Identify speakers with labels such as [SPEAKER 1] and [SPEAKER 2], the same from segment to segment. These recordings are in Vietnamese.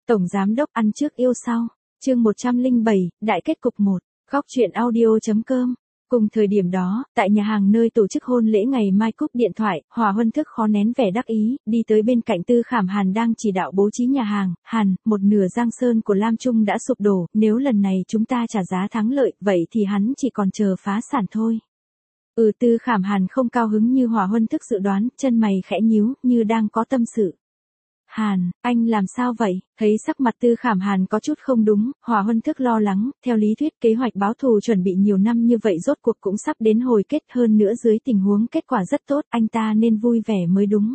[SPEAKER 1] Tổng giám đốc ăn trước yêu sau. Chương 107, đại kết cục 1. Góc truyện audio.com. Cùng thời điểm đó, tại nhà hàng nơi tổ chức hôn lễ ngày mai cúp điện thoại, Hòa Huân Thức khó nén vẻ đắc ý, đi tới bên cạnh Tư Khảm Hàn đang chỉ đạo bố trí nhà hàng. Hàn, một nửa giang sơn của Lam Trung đã sụp đổ, nếu lần này chúng ta trả giá thắng lợi, vậy thì hắn chỉ còn chờ phá sản thôi. Tư Khảm Hàn không cao hứng như Hòa Huân Thức dự đoán, chân mày khẽ nhíu, như đang có tâm sự. Hàn, anh làm sao vậy? Thấy sắc mặt Tư Khảm Hàn có chút không đúng, Hòa Huân Thức lo lắng, theo lý thuyết kế hoạch báo thù chuẩn bị nhiều năm như vậy rốt cuộc cũng sắp đến hồi kết, hơn nữa dưới tình huống kết quả rất tốt, anh ta nên vui vẻ mới đúng.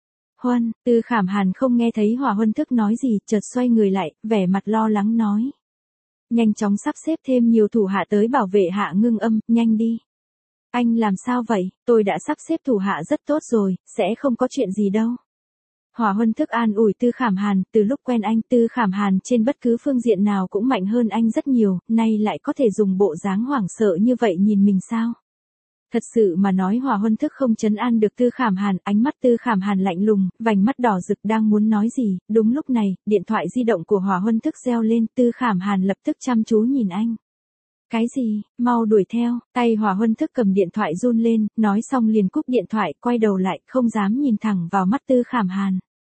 [SPEAKER 1] Tư Khảm Hàn không nghe thấy Hòa Huân Thức nói gì, chợt xoay người lại, vẻ mặt lo lắng nói. Nhanh chóng sắp xếp thêm nhiều thủ hạ tới bảo vệ Hạ Ngưng Âm, nhanh đi. Anh làm sao vậy? Tôi đã sắp xếp thủ hạ rất tốt rồi, sẽ không có chuyện gì đâu. Hòa Huân Thức an ủi Tư Khảm Hàn, từ lúc quen anh Tư Khảm Hàn trên bất cứ phương diện nào cũng mạnh hơn anh rất nhiều, nay lại có thể dùng bộ dáng hoảng sợ như vậy nhìn mình sao? Thật sự mà nói Hòa Huân Thức không trấn an được Tư Khảm Hàn, ánh mắt Tư Khảm Hàn lạnh lùng, vành mắt đỏ rực đang muốn nói gì, đúng lúc này, điện thoại di động của Hòa Huân Thức reo lên, Tư Khảm Hàn lập tức chăm chú nhìn anh. Cái gì, mau đuổi theo, tay Hòa Huân Thức cầm điện thoại run lên, nói xong liền cúp điện thoại, quay đầu lại, không dám nhìn thẳng vào mắt Tư Khảm Hàn.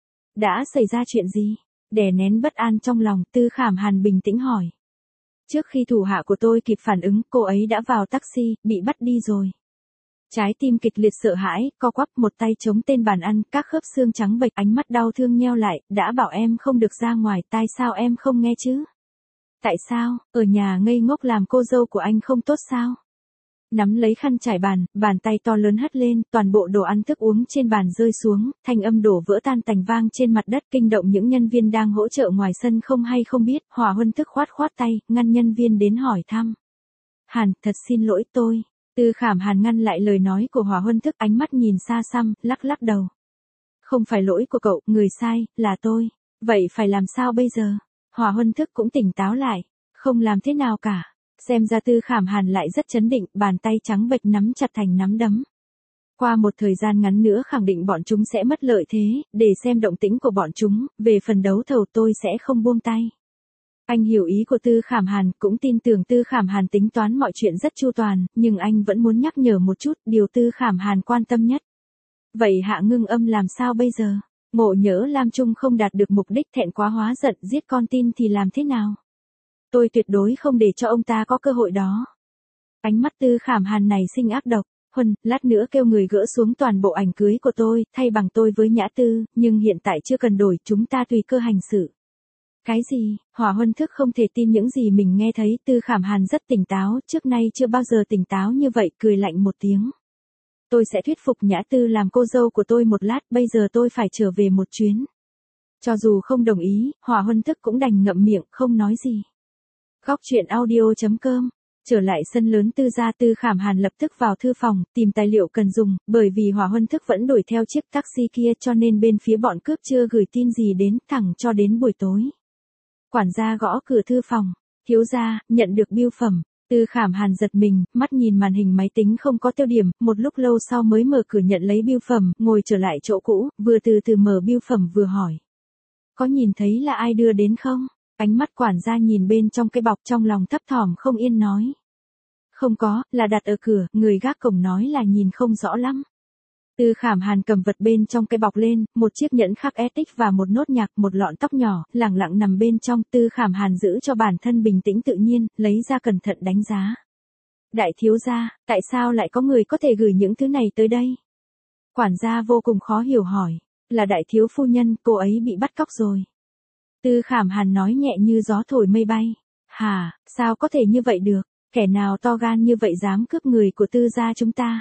[SPEAKER 1] Đã xảy ra chuyện gì? Đè nén bất an trong lòng, Tư Khảm Hàn bình tĩnh hỏi. Trước khi thủ hạ của tôi kịp phản ứng, cô ấy đã vào taxi, bị bắt đi rồi. Trái tim kịch liệt sợ hãi, co quắp một tay chống tên bàn ăn, các khớp xương trắng bệch, ánh mắt đau thương nheo lại, đã bảo em không được ra ngoài, tại sao em không nghe chứ? Tại sao, ở nhà ngây ngốc làm cô dâu của anh không tốt sao? Nắm lấy khăn trải bàn, bàn tay to lớn hất lên, toàn bộ đồ ăn thức uống trên bàn rơi xuống, thanh âm đổ vỡ tan tành vang trên mặt đất kinh động những nhân viên đang hỗ trợ ngoài sân không hay không biết, Hòa Huân Thức khoát tay, ngăn nhân viên đến hỏi thăm. Hàn, thật xin lỗi tôi. Tư Khảm Hàn ngăn lại lời nói của Hòa Huân Thức, ánh mắt nhìn xa xăm, lắc đầu. Không phải lỗi của cậu, người sai, là tôi. Vậy phải làm sao bây giờ? Hòa Huân Thức cũng tỉnh táo lại. Không làm thế nào cả. Xem ra Tư Khảm Hàn lại rất chấn định, bàn tay trắng bệch nắm chặt thành nắm đấm. Qua một thời gian ngắn nữa khẳng định bọn chúng sẽ mất lợi thế, để xem động tĩnh của bọn chúng, về phần đấu thầu tôi sẽ không buông tay. Anh hiểu ý của Tư Khảm Hàn, cũng tin tưởng Tư Khảm Hàn tính toán mọi chuyện rất chu toàn, nhưng anh vẫn muốn nhắc nhở một chút, điều Tư Khảm Hàn quan tâm nhất. Vậy Hạ Ngưng Âm làm sao bây giờ? Ngộ nhỡ Lam Trung không đạt được mục đích, thẹn quá hóa giận giết con tin thì làm thế nào? Tôi tuyệt đối không để cho ông ta có cơ hội đó. Ánh mắt Tư Khảm Hàn này sinh ác độc. Lát nữa kêu người gỡ xuống toàn bộ ảnh cưới của tôi, thay bằng tôi với Nhã Tư, nhưng hiện tại chưa cần đổi, chúng ta tùy cơ hành sự. Cái gì? Hòa Huân Thức không thể tin những gì mình nghe thấy, Tư Khảm Hàn rất tỉnh táo, trước nay chưa bao giờ tỉnh táo như vậy, cười lạnh một tiếng. Tôi sẽ thuyết phục Nhã Tư làm cô dâu của tôi một lát, bây giờ tôi phải trở về một chuyến. Cho dù không đồng ý, Hòa Huân Thức cũng đành ngậm miệng, không nói gì. Góc truyện audio.com. Trở lại sân lớn Tư gia, Tư Khảm Hàn lập tức vào thư phòng, tìm tài liệu cần dùng, bởi vì Hòa Huân Thức vẫn đuổi theo chiếc taxi kia cho nên bên phía bọn cướp chưa gửi tin gì đến, thẳng cho đến buổi tối. Quản gia gõ cửa thư phòng. Thiếu gia, nhận được bưu phẩm. Tư Khảm Hàn giật mình, mắt nhìn màn hình máy tính không có tiêu điểm, một lúc lâu sau mới mở cửa nhận lấy bưu phẩm, ngồi trở lại chỗ cũ, vừa từ từ mở bưu phẩm vừa hỏi. Có nhìn thấy là ai đưa đến không? Ánh mắt quản gia nhìn bên trong cái bọc, trong lòng thấp thỏm không yên nói. Không có, là đặt ở cửa, người gác cổng nói là nhìn không rõ lắm. Tư Khảm Hàn cầm vật bên trong cái bọc lên, một chiếc nhẫn khắc etic và một nốt nhạc, một lọn tóc nhỏ, lẳng lặng nằm bên trong. Tư Khảm Hàn giữ cho bản thân bình tĩnh tự nhiên, lấy ra cẩn thận đánh giá. Đại thiếu gia, tại sao lại có người có thể gửi những thứ này tới đây? Quản gia vô cùng khó hiểu hỏi. Là đại thiếu phu nhân, cô ấy bị bắt cóc rồi. Tư Khảm Hàn nói nhẹ như gió thổi mây bay. Hả, sao có thể như vậy được? Kẻ nào to gan như vậy dám cướp người của Tư gia chúng ta?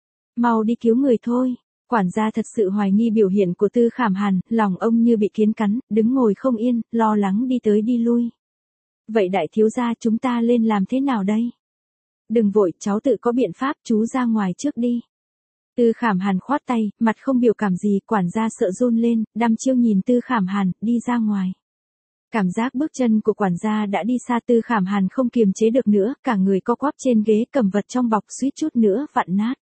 [SPEAKER 1] Mau đi cứu người thôi. Quản gia thật sự hoài nghi biểu hiện của Tư Khảm Hàn, lòng ông như bị kiến cắn, đứng ngồi không yên, lo lắng đi tới đi lui. Vậy đại thiếu gia, chúng ta lên làm thế nào đây? Đừng vội, cháu tự có biện pháp, chú ra ngoài trước đi. Tư Khảm Hàn khoát tay, mặt không biểu cảm gì, quản gia sợ run lên, đăm chiêu nhìn Tư Khảm Hàn, đi ra ngoài. Cảm giác bước chân của quản gia đã đi xa, Tư Khảm Hàn không kiềm chế được nữa, cả người co quắp trên ghế, cầm vật trong bọc suýt chút nữa vặn nát.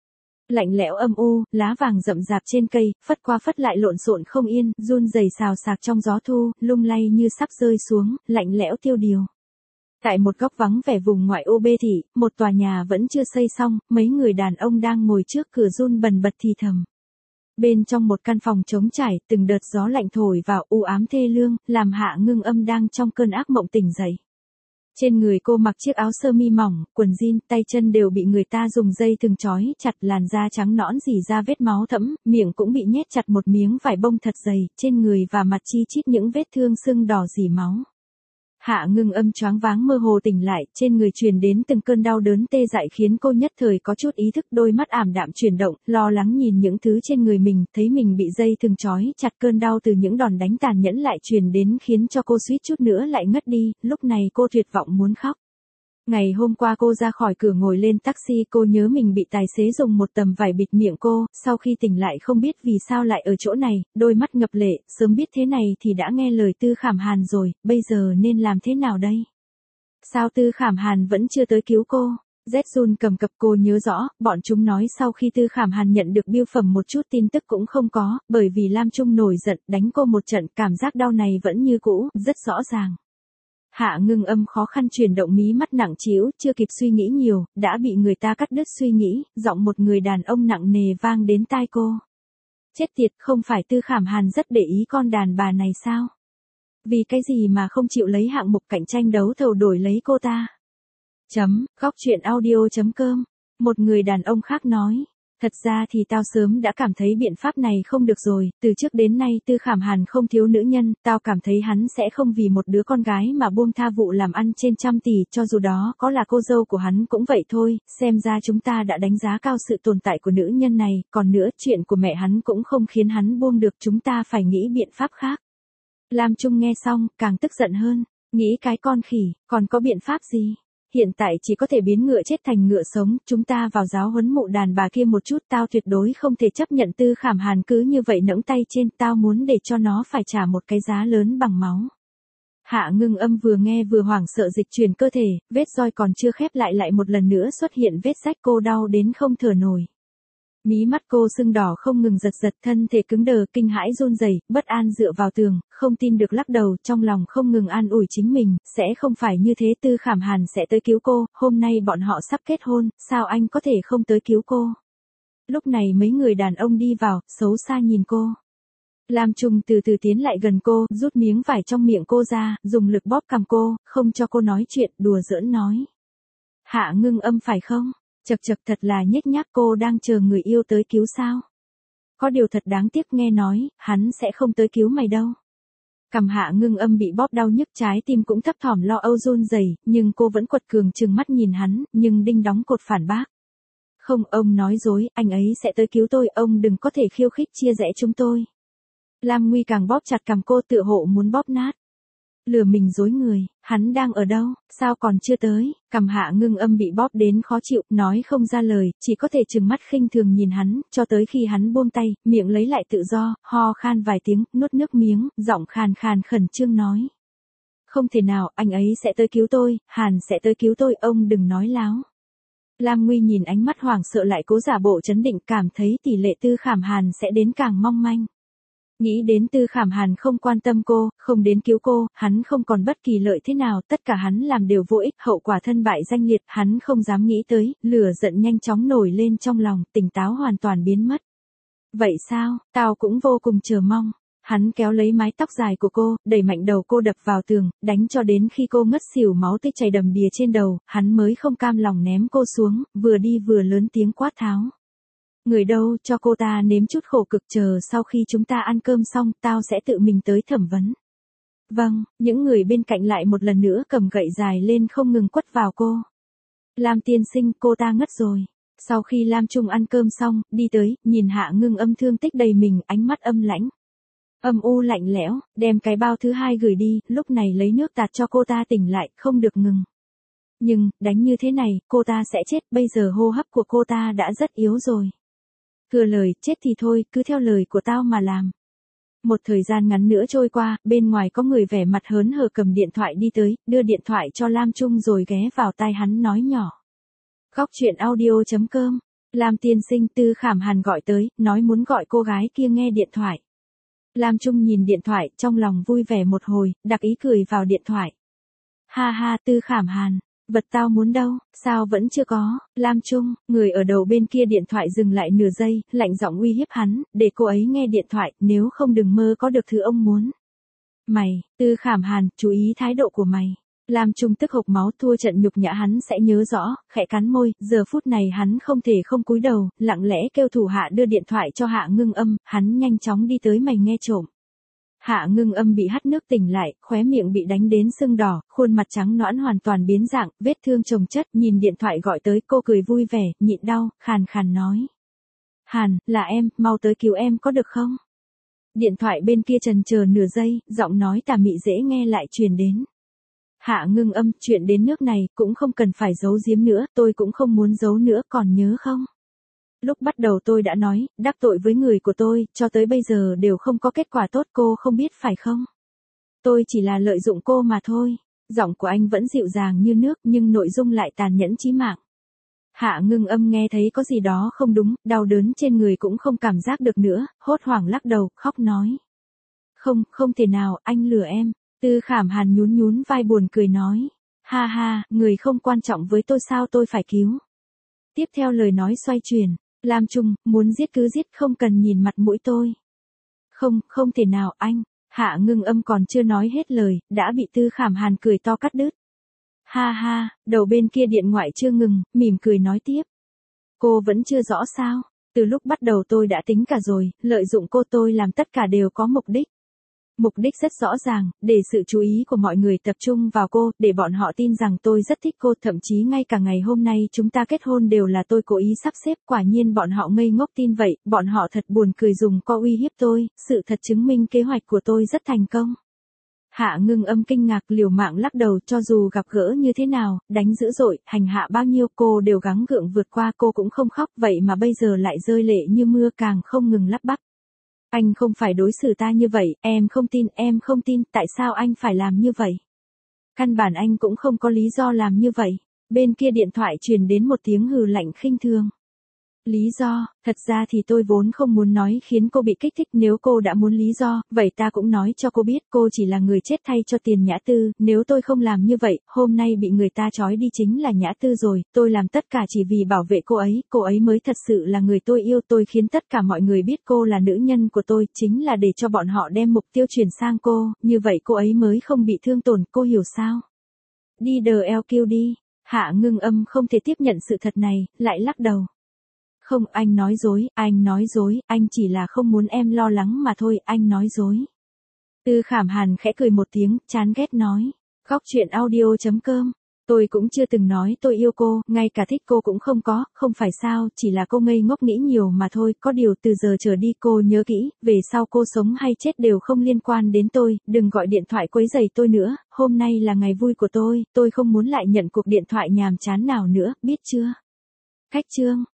[SPEAKER 1] Lạnh lẽo âm u, lá vàng rậm rạp trên cây, phất qua phất lại lộn xộn không yên, run rẩy xào xạc trong gió thu, lung lay như sắp rơi xuống, lạnh lẽo tiêu điều. Tại một góc vắng vẻ vùng ngoại ô Bê Thị, một tòa nhà vẫn chưa xây xong, mấy người đàn ông đang ngồi trước cửa run bần bật thì thầm. Bên trong một căn phòng trống trải, từng đợt gió lạnh thổi vào u ám thê lương, làm Hạ Ngưng Âm đang trong cơn ác mộng tỉnh dậy. Trên người cô mặc chiếc áo sơ mi mỏng, quần jean, tay chân đều bị người ta dùng dây thừng trói chặt, làn da trắng nõn rỉ ra vết máu thẫm, miệng cũng bị nhét chặt một miếng vải bông thật dày, trên người và mặt chi chít những vết thương sưng đỏ rỉ máu. Hạ Ngưng Âm choáng váng mơ hồ tỉnh lại, trên người truyền đến từng cơn đau đớn tê dại khiến cô nhất thời có chút ý thức, đôi mắt ảm đạm chuyển động, lo lắng nhìn những thứ trên người mình, thấy mình bị dây thừng trói chặt, cơn đau từ những đòn đánh tàn nhẫn lại truyền đến khiến cho cô suýt chút nữa lại ngất đi, lúc này cô tuyệt vọng muốn khóc. Ngày hôm qua cô ra khỏi cửa ngồi lên taxi, cô nhớ mình bị tài xế dùng một tấm vải bịt miệng cô, sau khi tỉnh lại không biết vì sao lại ở chỗ này, đôi mắt ngập lệ, sớm biết thế này thì đã nghe lời Tư Khảm Hàn rồi, bây giờ nên làm thế nào đây? Sao Tư Khảm Hàn vẫn chưa tới cứu cô? Zhun cầm cập, cô nhớ rõ, bọn chúng nói sau khi Tư Khảm Hàn nhận được bưu phẩm một chút tin tức cũng không có, bởi vì Lam Trung nổi giận đánh cô một trận, cảm giác đau này vẫn như cũ, rất rõ ràng. Hạ Ngưng Âm khó khăn chuyển động mí mắt nặng trĩu, chưa kịp suy nghĩ nhiều, đã bị người ta cắt đứt suy nghĩ, giọng một người đàn ông nặng nề vang đến tai cô. Chết tiệt, không phải Tư Khảm Hàn rất để ý con đàn bà này sao? Vì cái gì mà không chịu lấy hạng mục cạnh tranh đấu thầu đổi lấy cô ta? Góc truyện audio.com. Một người đàn ông khác nói. Thật ra thì tao sớm đã cảm thấy biện pháp này không được rồi, từ trước đến nay Tư Khảm Hàn không thiếu nữ nhân, tao cảm thấy hắn sẽ không vì một đứa con gái mà buông tha vụ làm ăn trên trăm tỷ, cho dù đó có là cô dâu của hắn cũng vậy thôi, xem ra chúng ta đã đánh giá cao sự tồn tại của nữ nhân này, còn nữa chuyện của mẹ hắn cũng không khiến hắn buông được, chúng ta phải nghĩ biện pháp khác. Lam Trung nghe xong, càng tức giận hơn, nghĩ cái con khỉ, còn có biện pháp gì? Hiện tại chỉ có thể biến ngựa chết thành ngựa sống, chúng ta vào giáo huấn mụ đàn bà kia một chút, tao tuyệt đối không thể chấp nhận Tư Khảm Hàn cứ như vậy nẫng tay trên, tao muốn để cho nó phải trả một cái giá lớn bằng máu. Hạ Ngưng Âm vừa nghe vừa hoảng sợ dịch chuyển cơ thể, vết roi còn chưa khép lại một lần nữa xuất hiện vết rách, cô đau đến không thở nổi. Mí mắt cô sưng đỏ không ngừng giật giật, thân thể cứng đờ, kinh hãi run rẩy, bất an dựa vào tường, không tin được lắc đầu, trong lòng không ngừng an ủi chính mình, sẽ không phải như thế, Tư Khảm Hàn sẽ tới cứu cô, hôm nay bọn họ sắp kết hôn, sao anh có thể không tới cứu cô? Lúc này mấy người đàn ông đi vào, xấu xa nhìn cô. Lam Trung từ từ tiến lại gần cô, rút miếng vải trong miệng cô ra, dùng lực bóp cằm cô, không cho cô nói chuyện, đùa giỡn nói. Hạ Ngưng Âm phải không? Chật chật, thật là nhếch nhác, cô đang chờ người yêu tới cứu sao? Có điều thật đáng tiếc, nghe nói, hắn sẽ không tới cứu mày đâu. Cằm Hạ Ngưng Âm bị bóp đau nhức, trái tim cũng thấp thỏm lo âu run rẩy, nhưng cô vẫn quật cường trừng mắt nhìn hắn, nhưng đinh đóng cột phản bác. Không, ông nói dối, anh ấy sẽ tới cứu tôi, ông đừng có thể khiêu khích chia rẽ chúng tôi. Lam Nguy càng bóp chặt cằm cô, tựa hộ muốn bóp nát. Lừa mình dối người, hắn đang ở đâu, sao còn chưa tới? Cằm Hạ Ngưng Âm bị bóp đến khó chịu, nói không ra lời, chỉ có thể trừng mắt khinh thường nhìn hắn, cho tới khi hắn buông tay, miệng lấy lại tự do, ho khan vài tiếng, nuốt nước miếng, giọng khàn khàn khẩn trương nói. Không thể nào, anh ấy sẽ tới cứu tôi, Hàn sẽ tới cứu tôi, ông đừng nói láo. Lam Nguy nhìn ánh mắt hoảng sợ lại cố giả bộ trấn định, cảm thấy tỷ lệ Tư Khảm Hàn sẽ đến càng mong manh. Nghĩ đến Tư Khảm Hàn không quan tâm cô, không đến cứu cô, hắn không còn bất kỳ lợi thế nào, tất cả hắn làm đều vô ích, hậu quả thân bại danh liệt, hắn không dám nghĩ tới, lửa giận nhanh chóng nổi lên trong lòng, tỉnh táo hoàn toàn biến mất. Vậy sao, tao cũng vô cùng chờ mong. Hắn kéo lấy mái tóc dài của cô, đẩy mạnh đầu cô đập vào tường, đánh cho đến khi cô ngất xỉu, máu tươi chảy đầm đìa trên đầu, hắn mới không cam lòng ném cô xuống, vừa đi vừa lớn tiếng quát tháo. Người đâu, cho cô ta nếm chút khổ cực, chờ sau khi chúng ta ăn cơm xong, tao sẽ tự mình tới thẩm vấn. Vâng, những người bên cạnh lại một lần nữa cầm gậy dài lên không ngừng quất vào cô. Lam tiên sinh, cô ta ngất rồi. Sau khi Lam Trung ăn cơm xong, đi tới, nhìn Hạ Ngưng Âm thương tích đầy mình, ánh mắt âm lãnh. Âm u lạnh lẽo, đem cái bao thứ hai gửi đi, lúc này lấy nước tạt cho cô ta tỉnh lại, không được ngừng. Nhưng, đánh như thế này, cô ta sẽ chết, bây giờ hô hấp của cô ta đã rất yếu rồi. Thừa lời, chết thì thôi, cứ theo lời của tao mà làm. Một thời gian ngắn nữa trôi qua, bên ngoài có người vẻ mặt hớn hở cầm điện thoại đi tới, đưa điện thoại cho Lam Trung rồi ghé vào tai hắn nói nhỏ. Góc truyện audio.com Lam tiên sinh, Tư Khảm Hàn gọi tới, nói muốn gọi cô gái kia nghe điện thoại. Lam Trung nhìn điện thoại, trong lòng vui vẻ một hồi, đặc ý cười vào điện thoại. Ha ha, Tư Khảm Hàn, vật tao muốn đâu, sao vẫn chưa có? Lam Trung, người ở đầu bên kia điện thoại dừng lại nửa giây, lạnh giọng uy hiếp hắn, để cô ấy nghe điện thoại, nếu không đừng mơ có được thứ ông muốn. Mày, Tư Khảm Hàn, chú ý thái độ của mày. Lam Trung tức hộc máu, thua trận nhục nhã hắn sẽ nhớ rõ, khẽ cắn môi, giờ phút này hắn không thể không cúi đầu, lặng lẽ kêu thủ hạ đưa điện thoại cho Hạ Ngưng Âm, hắn nhanh chóng đi tới mày nghe trộm. Hạ Ngưng Âm bị hắt nước tỉnh lại, khóe miệng bị đánh đến sưng đỏ, khuôn mặt trắng nõn hoàn toàn biến dạng, vết thương chồng chất, nhìn điện thoại gọi tới, cô cười vui vẻ, nhịn đau, khàn khàn nói. Hàn, là em, mau tới cứu em có được không? Điện thoại bên kia chần chờ nửa giây, giọng nói tà mị dễ nghe lại truyền đến. Hạ Ngưng Âm, chuyện đến nước này, cũng không cần phải giấu giếm nữa, tôi cũng không muốn giấu nữa, còn nhớ không? Lúc bắt đầu tôi đã nói, đắc tội với người của tôi, cho tới bây giờ đều không có kết quả tốt, cô không biết phải không? Tôi chỉ là lợi dụng cô mà thôi. Giọng của anh vẫn dịu dàng như nước nhưng nội dung lại tàn nhẫn chí mạng. Hạ Ngưng Âm nghe thấy có gì đó không đúng, đau đớn trên người cũng không cảm giác được nữa, hốt hoảng lắc đầu, khóc nói. Không, không thể nào, anh lừa em. Tư Khảm Hàn nhún nhún vai buồn cười nói. Ha ha, người không quan trọng với tôi sao tôi phải cứu. Tiếp theo lời nói xoay chuyển. Lam Trung, muốn giết cứ giết, không cần nhìn mặt mũi tôi. Không, không thể nào anh. Hạ Ngưng Âm còn chưa nói hết lời, đã bị Tư Khảm Hàn cười to cắt đứt. Ha ha, đầu bên kia điện thoại chưa ngừng, mỉm cười nói tiếp. Cô vẫn chưa rõ sao? Từ lúc bắt đầu tôi đã tính cả rồi, lợi dụng cô tôi làm tất cả đều có mục đích. Mục đích rất rõ ràng, để sự chú ý của mọi người tập trung vào cô, để bọn họ tin rằng tôi rất thích cô, thậm chí ngay cả ngày hôm nay chúng ta kết hôn đều là tôi cố ý sắp xếp, quả nhiên bọn họ ngây ngốc tin vậy, bọn họ thật buồn cười dùng co uy hiếp tôi, sự thật chứng minh kế hoạch của tôi rất thành công. Hạ Ngưng Âm kinh ngạc liều mạng lắc đầu, cho dù gặp gỡ như thế nào, đánh dữ dội, hành hạ bao nhiêu cô đều gắng gượng vượt qua, cô cũng không khóc, vậy mà bây giờ lại rơi lệ như mưa, càng không ngừng lắp bắp. Anh không phải đối xử ta như vậy, em không tin, tại sao anh phải làm như vậy? Căn bản anh cũng không có lý do làm như vậy. Bên kia điện thoại truyền đến một tiếng hừ lạnh khinh thường. Lý do, thật ra thì tôi vốn không muốn nói khiến cô bị kích thích, nếu cô đã muốn lý do, vậy ta cũng nói cho cô biết, cô chỉ là người chết thay cho Tiền Nhã Tư, nếu tôi không làm như vậy, hôm nay bị người ta trói đi chính là Nhã Tư rồi, tôi làm tất cả chỉ vì bảo vệ cô ấy mới thật sự là người tôi yêu, tôi khiến tất cả mọi người biết cô là nữ nhân của tôi, chính là để cho bọn họ đem mục tiêu chuyển sang cô, như vậy cô ấy mới không bị thương tổn, cô hiểu sao? Đi DLQ đi, Hạ Ngưng Âm không thể tiếp nhận sự thật này, lại lắc đầu. Không, anh nói dối, anh chỉ là không muốn em lo lắng mà thôi, anh nói dối. Tư Khảm Hàn khẽ cười một tiếng, chán ghét nói. Góc truyện audio.com. Tôi cũng chưa từng nói tôi yêu cô, ngay cả thích cô cũng không có, không phải sao, chỉ là cô ngây ngốc nghĩ nhiều mà thôi, có điều từ giờ trở đi cô nhớ kỹ, về sau cô sống hay chết đều không liên quan đến tôi, đừng gọi điện thoại quấy rầy tôi nữa, hôm nay là ngày vui của tôi không muốn lại nhận cuộc điện thoại nhàm chán nào nữa, biết chưa? Cách chương.